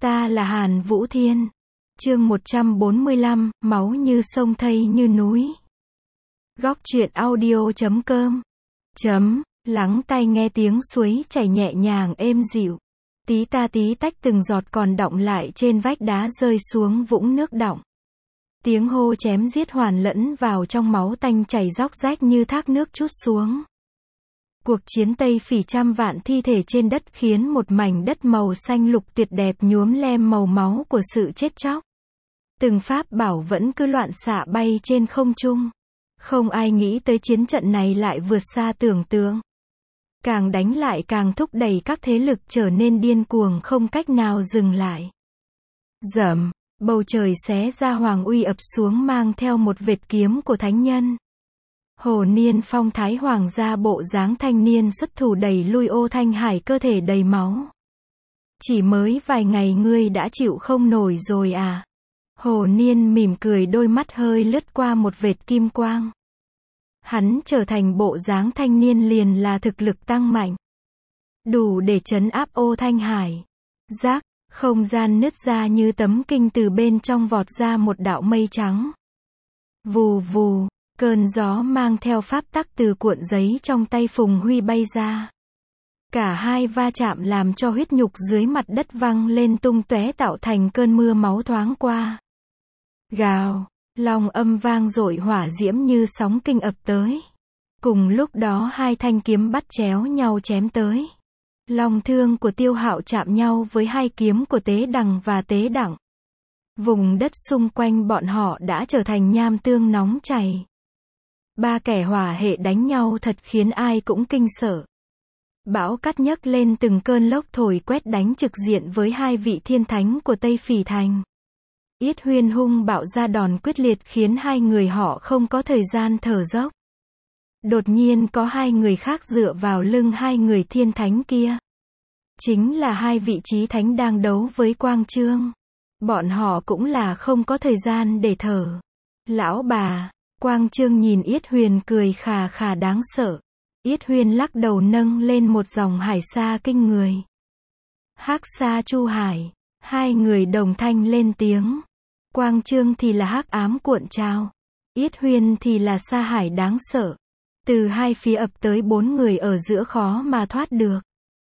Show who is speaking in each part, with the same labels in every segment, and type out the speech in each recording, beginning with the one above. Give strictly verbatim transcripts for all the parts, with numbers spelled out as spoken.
Speaker 1: Ta là Hàn Vũ Thiên. Chương một trăm bốn mươi lăm, máu như sông thây như núi. Góc truyện audio chấm com. Chấm, lắng tai nghe tiếng suối chảy nhẹ nhàng êm dịu. Tí ta tí tách từng giọt còn đọng lại trên vách đá rơi xuống vũng nước đọng. Tiếng hô chém giết hoàn lẫn vào trong máu tanh chảy róc rách như thác nước trút xuống. Cuộc chiến Tây Phỉ trăm vạn thi thể trên đất khiến một mảnh đất màu xanh lục tuyệt đẹp nhuốm lem màu máu của sự chết chóc. Từng pháp bảo vẫn cứ loạn xạ bay trên không trung. Không ai nghĩ tới chiến trận này lại vượt xa tưởng tượng. Càng đánh lại càng thúc đẩy các thế lực trở nên điên cuồng không cách nào dừng lại. Rầm, bầu trời xé ra hoàng uy ập xuống mang theo một vệt kiếm của thánh nhân. Hồ Niên phong thái hoàng gia bộ dáng thanh niên xuất thủ đẩy lui Ô Thanh Hải cơ thể đầy máu. Chỉ mới vài ngày ngươi đã chịu không nổi rồi à? Hồ Niên mỉm cười, đôi mắt hơi lướt qua một vệt kim quang. Hắn trở thành bộ dáng thanh niên liền là thực lực tăng mạnh. Đủ để trấn áp Ô Thanh Hải. Rác, không gian nứt ra như tấm kinh, từ bên trong vọt ra một đạo mây trắng. Vù vù, cơn gió mang theo pháp tắc từ cuộn giấy trong tay Phùng Huy bay ra. Cả hai va chạm làm cho huyết nhục dưới mặt đất văng lên tung tóe tạo thành cơn mưa máu thoáng qua. Gào, long âm vang dội, hỏa diễm như sóng kinh ập tới. Cùng lúc đó hai thanh kiếm bắt chéo nhau chém tới. Long thương của Tiêu Hạo chạm nhau với hai kiếm của Tế Đằng và Tế Đặng. Vùng đất xung quanh bọn họ đã trở thành nham tương nóng chảy. Ba kẻ hỏa hệ đánh nhau thật khiến ai cũng kinh sợ. Bão cát nhấc lên từng cơn lốc thổi quét đánh trực diện với hai vị thiên thánh của Tây Phỉ Thành. Yết Huyên hung bạo ra đòn quyết liệt khiến hai người họ không có thời gian thở dốc. Đột nhiên có hai người khác dựa vào lưng hai người thiên thánh kia. Chính là hai vị chí thánh đang đấu với Quang Trương. Bọn họ cũng là không có thời gian để thở. Lão bà, Quang Trương nhìn Yết Huyền cười khà khà đáng sợ. Yết Huyền lắc đầu nâng lên một dòng hải xa kinh người. Hắc Sa Chu Hải, hai người đồng thanh lên tiếng. Quang Trương thì là hắc ám cuộn trào. Yết Huyền thì là sa hải đáng sợ. Từ hai phía ập tới bốn người ở giữa khó mà thoát được.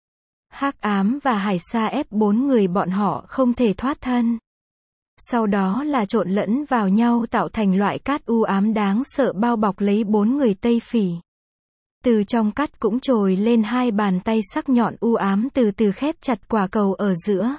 Speaker 1: Hắc ám và hải sa ép bốn người bọn họ không thể thoát thân. Sau đó là trộn lẫn vào nhau tạo thành loại cát u ám đáng sợ bao bọc lấy bốn người Tây Phỉ. Từ trong cát cũng trồi lên hai bàn tay sắc nhọn u ám từ từ khép chặt quả cầu ở giữa.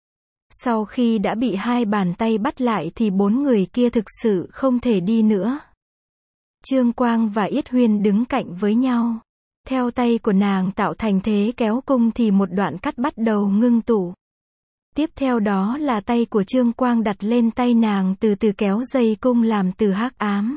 Speaker 1: Sau khi đã bị hai bàn tay bắt lại thì bốn người kia thực sự không thể đi nữa. Trương Quang và Yết Huyên đứng cạnh với nhau. Theo tay của nàng tạo thành thế kéo cung thì một đoạn cát bắt đầu ngưng tụ. Tiếp theo đó là tay của Trương Quang đặt lên tay nàng từ từ kéo dây cung làm từ hắc ám.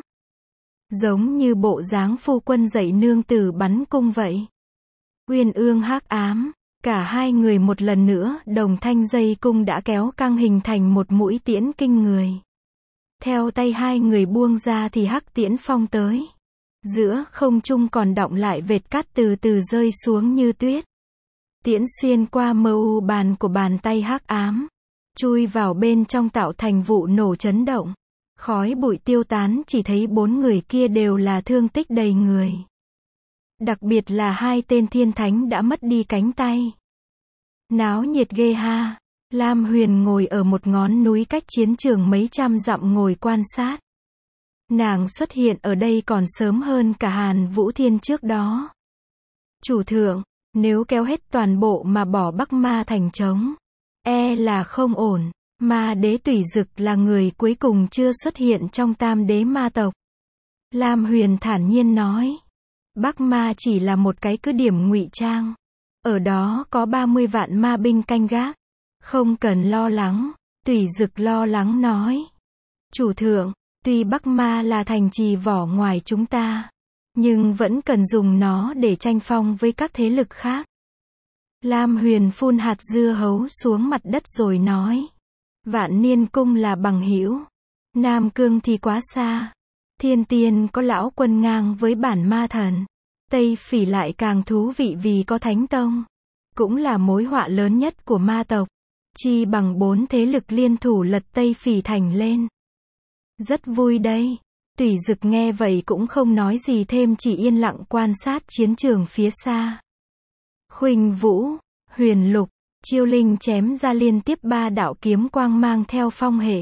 Speaker 1: Giống như bộ dáng phu quân dạy nương tử bắn cung vậy. Uyên ương hắc ám, cả hai người một lần nữa đồng thanh dây cung đã kéo căng hình thành một mũi tiễn kinh người. Theo tay hai người buông ra thì hắc tiễn phong tới. Giữa không trung còn đọng lại vệt cát từ từ rơi xuống như tuyết. Tiễn xuyên qua mờ u bàn của bàn tay hắc ám, chui vào bên trong tạo thành vụ nổ chấn động. Khói bụi tiêu tán, chỉ thấy bốn người kia đều là thương tích đầy người. Đặc biệt là hai tên thiên thánh đã mất đi cánh tay. Náo nhiệt ghê ha. Lam Huyền ngồi ở một ngón núi cách chiến trường mấy trăm dặm ngồi quan sát. Nàng xuất hiện ở đây còn sớm hơn cả Hàn Vũ Thiên trước đó. Chủ thượng, nếu kéo hết toàn bộ mà bỏ Bắc Ma thành trống, e là không ổn. Ma đế Tùy Dực là người cuối cùng chưa xuất hiện trong tam đế ma tộc. Lam Huyền thản nhiên nói. Bắc Ma chỉ là một cái cứ điểm ngụy trang. Ở đó có ba mươi vạn ma binh canh gác. Không cần lo lắng. Tùy Dực lo lắng nói. Chủ thượng, tuy Bắc Ma là thành trì vỏ ngoài chúng ta, nhưng vẫn cần dùng nó để tranh phong với các thế lực khác. Lam Huyền phun hạt dưa hấu xuống mặt đất rồi nói. Vạn Niên Cung là bằng hữu. Nam Cương thì quá xa. Thiên Tiên có lão quân ngang với bản ma thần. Tây Phỉ lại càng thú vị vì có Thánh Tông. Cũng là mối họa lớn nhất của ma tộc. Chi bằng bốn thế lực liên thủ lật Tây Phỉ Thành lên. Rất vui đây. Tùy Dực nghe vậy cũng không nói gì thêm, chỉ yên lặng quan sát chiến trường phía xa. Khuynh Vũ, Huyền Lục, Chiêu Linh chém ra liên tiếp ba đạo kiếm quang mang theo phong hệ.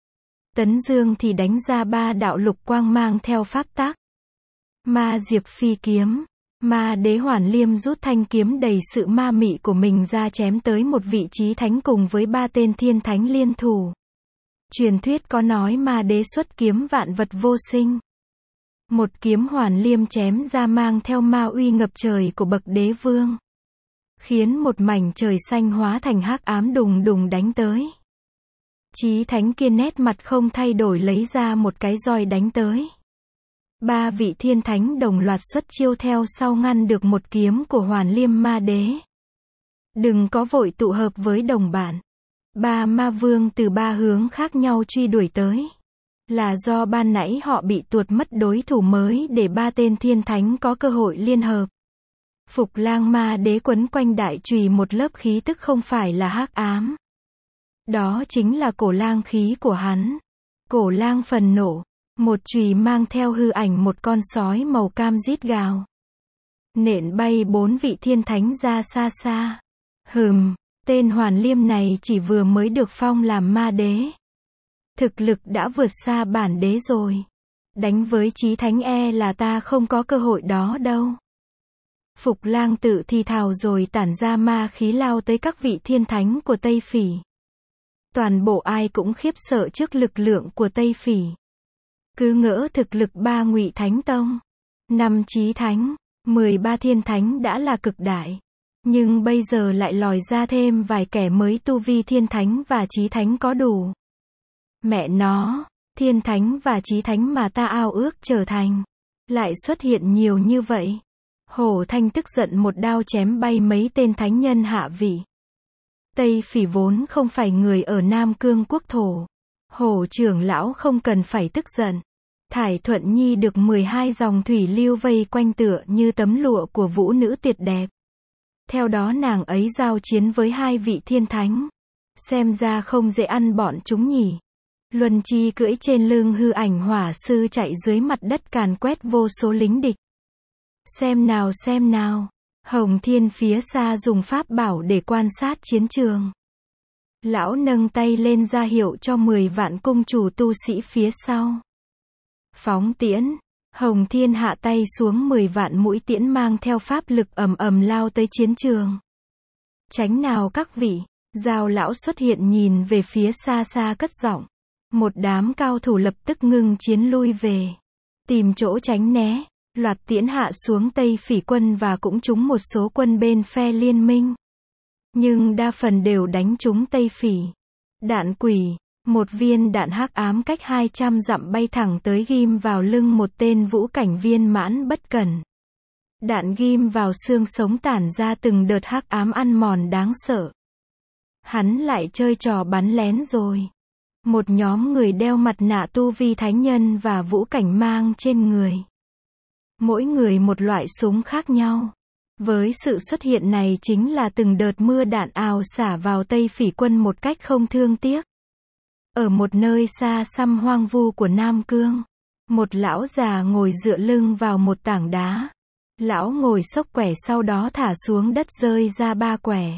Speaker 1: Tấn Dương thì đánh ra ba đạo lục quang mang theo pháp tắc. Ma Diệp phi kiếm. Ma Đế Hoàn Liêm rút thanh kiếm đầy sự ma mị của mình ra chém tới một vị trí thánh cùng với ba tên thiên thánh liên thủ. Truyền thuyết có nói Ma Đế xuất kiếm vạn vật vô sinh. Một kiếm Hoàn Liêm chém ra mang theo ma uy ngập trời của bậc đế vương, khiến một mảnh trời xanh hóa thành hắc ám đùng đùng đánh tới. Chí thánh kia nét mặt không thay đổi lấy ra một cái roi đánh tới. Ba vị thiên thánh đồng loạt xuất chiêu theo sau ngăn được một kiếm của Hoàn Liêm Ma Đế. Đừng có vội tụ hợp với đồng bạn. Ba ma vương từ ba hướng khác nhau truy đuổi tới. Là do ban nãy họ bị tuột mất đối thủ mới để ba tên thiên thánh có cơ hội liên hợp. Phục Lang Ma Đế quấn quanh đại chùy một lớp khí tức không phải là hắc ám. Đó chính là cổ lang khí của hắn. Cổ lang phần nổ. Một chùy mang theo hư ảnh một con sói màu cam rít gào. Nện bay bốn vị thiên thánh ra xa xa. Hừm, tên Hoàn Liêm này chỉ vừa mới được phong làm ma đế. Thực lực đã vượt xa bản đế rồi. Đánh với Chí Thánh e là ta không có cơ hội đó đâu. Phục Lang tự thì thào rồi tản ra ma khí lao tới các vị thiên thánh của Tây Phỉ. Toàn bộ ai cũng khiếp sợ trước lực lượng của Tây Phỉ. Cứ ngỡ thực lực ba Ngụy Thánh Tông, năm Chí Thánh, mười ba thiên thánh đã là cực đại. Nhưng bây giờ lại lòi ra thêm vài kẻ mới tu vi thiên thánh và Chí Thánh có đủ. Mẹ nó, thiên thánh và Chí Thánh mà ta ao ước trở thành, lại xuất hiện nhiều như vậy. Hổ Thanh tức giận một đao chém bay mấy tên thánh nhân hạ vị. Tây Phỉ vốn không phải người ở Nam Cương quốc thổ. Hổ trưởng lão không cần phải tức giận. Thải Thuận Nhi được mười hai dòng thủy lưu vây quanh tựa như tấm lụa của vũ nữ tuyệt đẹp. Theo đó nàng ấy giao chiến với hai vị thiên thánh. Xem ra không dễ ăn bọn chúng nhỉ. Luân Chi cưỡi trên lưng hư ảnh hỏa sư chạy dưới mặt đất càn quét vô số lính địch. Xem nào xem nào. Hồng Thiên phía xa dùng pháp bảo để quan sát chiến trường. Lão nâng tay lên ra hiệu cho mười vạn cung chủ tu sĩ phía sau. Phóng tiễn. Hồng Thiên hạ tay xuống mười vạn mũi tiễn mang theo pháp lực ầm ầm lao tới chiến trường. Tránh nào các vị. Giao lão xuất hiện nhìn về phía xa xa cất giọng. Một đám cao thủ lập tức ngưng chiến lui về. Tìm chỗ tránh né. Loạt tiễn hạ xuống Tây Phỉ quân và cũng trúng một số quân bên phe liên minh. Nhưng đa phần đều đánh trúng Tây Phỉ. Đạn quỷ. Một viên đạn hắc ám cách hai trăm dặm bay thẳng tới ghim vào lưng một tên vũ cảnh viên mãn bất cẩn. Đạn ghim vào xương sống tản ra từng đợt hắc ám ăn mòn đáng sợ. Hắn lại chơi trò bắn lén rồi. Một nhóm người đeo mặt nạ tu vi thánh nhân và vũ cảnh mang trên người. Mỗi người một loại súng khác nhau. Với sự xuất hiện này chính là từng đợt mưa đạn ào xả vào Tây Phỉ quân một cách không thương tiếc. Ở một nơi xa xăm hoang vu của Nam Cương, một lão già ngồi dựa lưng vào một tảng đá. Lão ngồi xốc quẻ sau đó thả xuống đất rơi ra ba quẻ.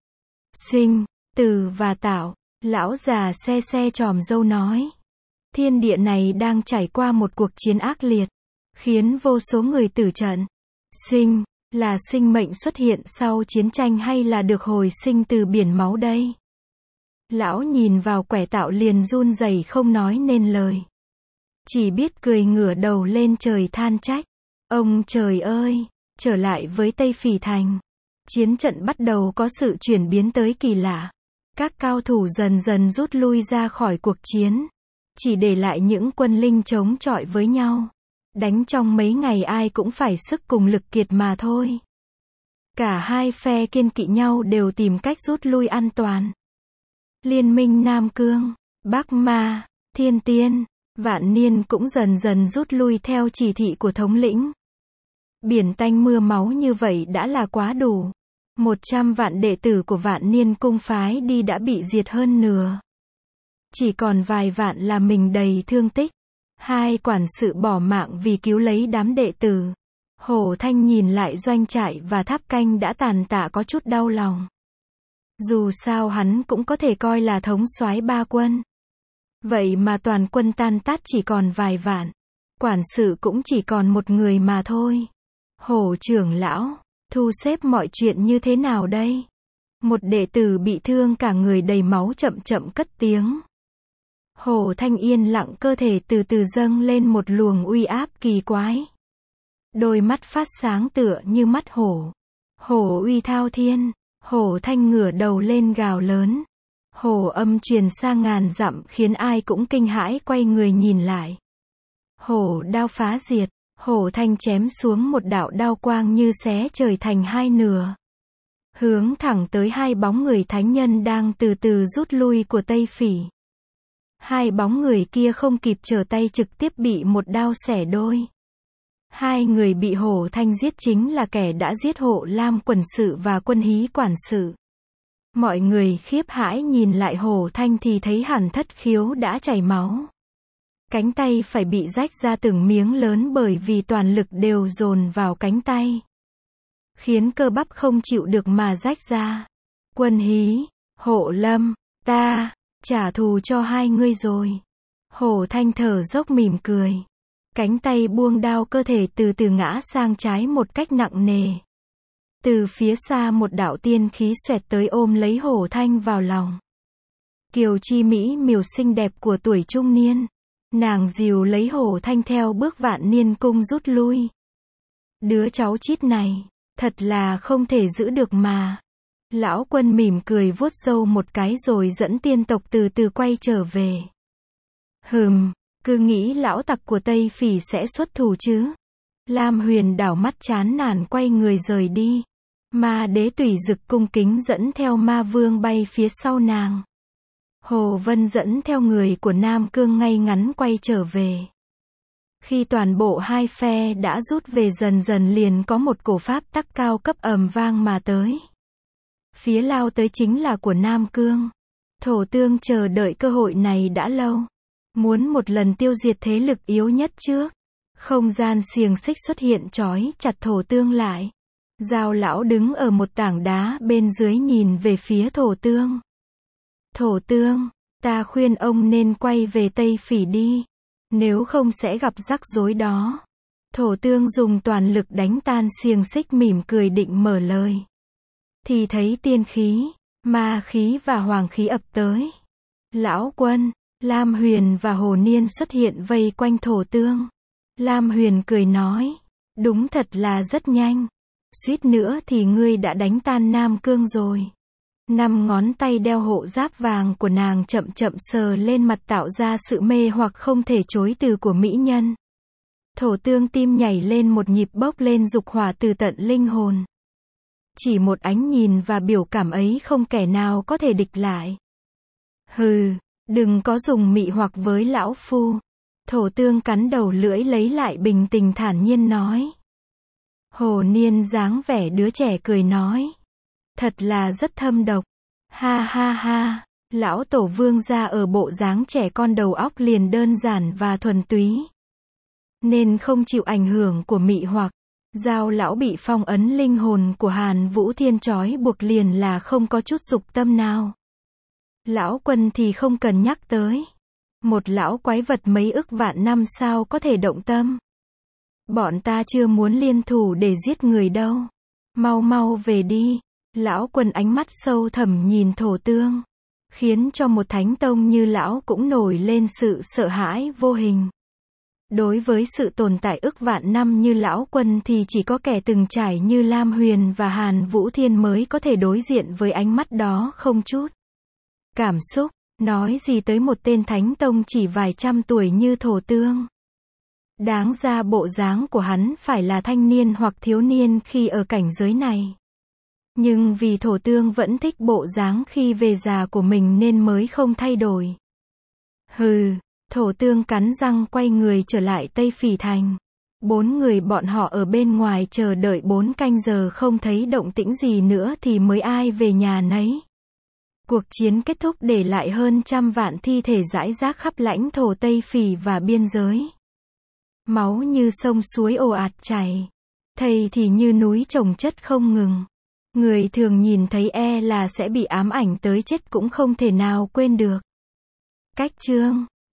Speaker 1: Sinh, Từ và Tạo. Lão già se se chòm râu nói. Thiên địa này đang trải qua một cuộc chiến ác liệt, khiến vô số người tử trận. Sinh, là sinh mệnh xuất hiện sau chiến tranh hay là được hồi sinh từ biển máu đây? Lão nhìn vào quẻ Tạo liền run rẩy không nói nên lời. Chỉ biết cười ngửa đầu lên trời than trách. Ông trời ơi, trở lại với Tây Phỉ Thành. Chiến trận bắt đầu có sự chuyển biến tới kỳ lạ. Các cao thủ dần dần rút lui ra khỏi cuộc chiến. Chỉ để lại những quân linh chống chọi với nhau. Đánh trong mấy ngày ai cũng phải sức cùng lực kiệt mà thôi. Cả hai phe kiên kỵ nhau đều tìm cách rút lui an toàn. Liên minh Nam Cương, Bắc Ma, Thiên Tiên, Vạn Niên cũng dần dần rút lui theo chỉ thị của thống lĩnh. Biển tanh mưa máu như vậy đã là quá đủ. Một trăm vạn đệ tử của Vạn Niên cung phái đi đã bị diệt hơn nửa. Chỉ còn vài vạn là mình đầy thương tích. Hai quản sự bỏ mạng vì cứu lấy đám đệ tử. Hổ Thanh nhìn lại doanh trại và tháp canh đã tàn tạ có chút đau lòng. Dù sao hắn cũng có thể coi là thống soái ba quân. Vậy mà toàn quân tan tác chỉ còn vài vạn. Quản sự cũng chỉ còn một người mà thôi. Hổ trưởng lão, thu xếp mọi chuyện như thế nào đây? Một đệ tử bị thương cả người đầy máu chậm chậm cất tiếng. Hổ Thanh yên lặng, cơ thể từ từ dâng lên một luồng uy áp kỳ quái. Đôi mắt phát sáng tựa như mắt hổ. Hổ uy thao thiên. Hổ Thanh ngửa đầu lên gào lớn. Hổ âm truyền xa ngàn dặm khiến ai cũng kinh hãi quay người nhìn lại. Hổ đao phá diệt. Hổ Thanh chém xuống một đạo đao quang như xé trời thành hai nửa. Hướng thẳng tới hai bóng người thánh nhân đang từ từ rút lui của Tây Phỉ. Hai bóng người kia không kịp trở tay trực tiếp bị một đao xẻ đôi. Hai người bị Hổ Thanh giết chính là kẻ đã giết Hộ Lam quần sự và Quân Hí quản sự. Mọi người khiếp hãi nhìn lại Hổ Thanh thì thấy hẳn thất khiếu đã chảy máu. Cánh tay phải bị rách ra từng miếng lớn bởi vì toàn lực đều dồn vào cánh tay. Khiến cơ bắp không chịu được mà rách ra. Quân Hí, Hộ Lâm, ta, trả thù cho hai ngươi rồi. Hổ Thanh thở dốc mỉm cười. Cánh tay buông đao, cơ thể từ từ ngã sang trái một cách nặng nề. Từ phía xa một đạo tiên khí xoẹt tới ôm lấy Hổ Thanh vào lòng. Kiều Chi mỹ miều xinh đẹp của tuổi trung niên. Nàng dìu lấy Hổ Thanh theo bước Vạn Niên cung rút lui. Đứa cháu chít này, thật là không thể giữ được mà. Lão Quân mỉm cười vuốt râu một cái rồi dẫn tiên tộc từ từ quay trở về. Hừm, cứ nghĩ lão tặc của Tây Phỉ sẽ xuất thủ chứ. Lam Huyền đảo mắt chán nản quay người rời đi. Ma Đế Tùy Dực cung kính dẫn theo Ma Vương bay phía sau nàng. Hồ Vân dẫn theo người của Nam Cương ngay ngắn quay trở về. Khi toàn bộ hai phe đã rút về dần dần liền có một cổ pháp tắc cao cấp ầm vang mà tới. Phía lao tới chính là của Nam Cương. Thổ Tương chờ đợi cơ hội này đã lâu. Muốn một lần tiêu diệt thế lực yếu nhất trước. Không gian xiềng xích xuất hiện trói chặt Thổ Tương lại. Giao lão đứng ở một tảng đá bên dưới nhìn về phía Thổ Tương. Thổ Tương, ta khuyên ông nên quay về Tây Phỉ đi. Nếu không sẽ gặp rắc rối đó. Thổ Tương dùng toàn lực đánh tan xiềng xích mỉm cười định mở lời. Thì thấy tiên khí, ma khí và hoàng khí ập tới. Lão Quân, Lam Huyền và Hồ Niên xuất hiện vây quanh Thổ Tương. Lam Huyền cười nói. Đúng thật là rất nhanh. Suýt nữa thì ngươi đã đánh tan Nam Cương rồi. Năm ngón tay đeo hộ giáp vàng của nàng chậm chậm sờ lên mặt tạo ra sự mê hoặc không thể chối từ của mỹ nhân. Thổ Tương tim nhảy lên một nhịp, bốc lên dục hỏa từ tận linh hồn. Chỉ một ánh nhìn và biểu cảm ấy không kẻ nào có thể địch lại. Hừ, đừng có dùng mị hoặc với lão phu. Thổ Tương cắn đầu lưỡi lấy lại bình tình thản nhiên nói. Hồ Niên dáng vẻ đứa trẻ cười nói. Thật là rất thâm độc. Ha ha ha, lão tổ vương gia ở bộ dáng trẻ con đầu óc liền đơn giản và thuần túy. Nên không chịu ảnh hưởng của mị hoặc. Giao lão bị phong ấn linh hồn của Hàn Vũ Thiên trói buộc liền là không có chút dục tâm nào. Lão Quân thì không cần nhắc tới. Một lão quái vật mấy ức vạn năm sao có thể động tâm. Bọn ta chưa muốn liên thủ để giết người đâu. Mau mau về đi. Lão Quân ánh mắt sâu thẳm nhìn Thổ Tương. Khiến cho một thánh tông như lão cũng nổi lên sự sợ hãi vô hình. Đối với sự tồn tại ức vạn năm như lão Quân thì chỉ có kẻ từng trải như Lam Huyền và Hàn Vũ Thiên mới có thể đối diện với ánh mắt đó không chút cảm xúc. Nói gì tới một tên thánh tông chỉ vài trăm tuổi như Thổ Tương. Đáng ra bộ dáng của hắn phải là thanh niên hoặc thiếu niên khi ở cảnh giới này. Nhưng vì Thổ Tương vẫn thích bộ dáng khi về già của mình nên mới không thay đổi. Hừ, Thổ Tương cắn răng quay người trở lại Tây Phỉ Thành. Bốn người bọn họ ở bên ngoài chờ đợi bốn canh giờ không thấy động tĩnh gì nữa thì mới ai về nhà nấy. Cuộc chiến kết thúc để lại hơn trăm vạn thi thể rải rác khắp lãnh thổ Tây Phỉ và biên giới. Máu như sông suối ồ ạt chảy. Thây thì như núi chồng chất không ngừng. Người thường nhìn thấy e là sẽ bị ám ảnh tới chết cũng không thể nào quên được. Cách chương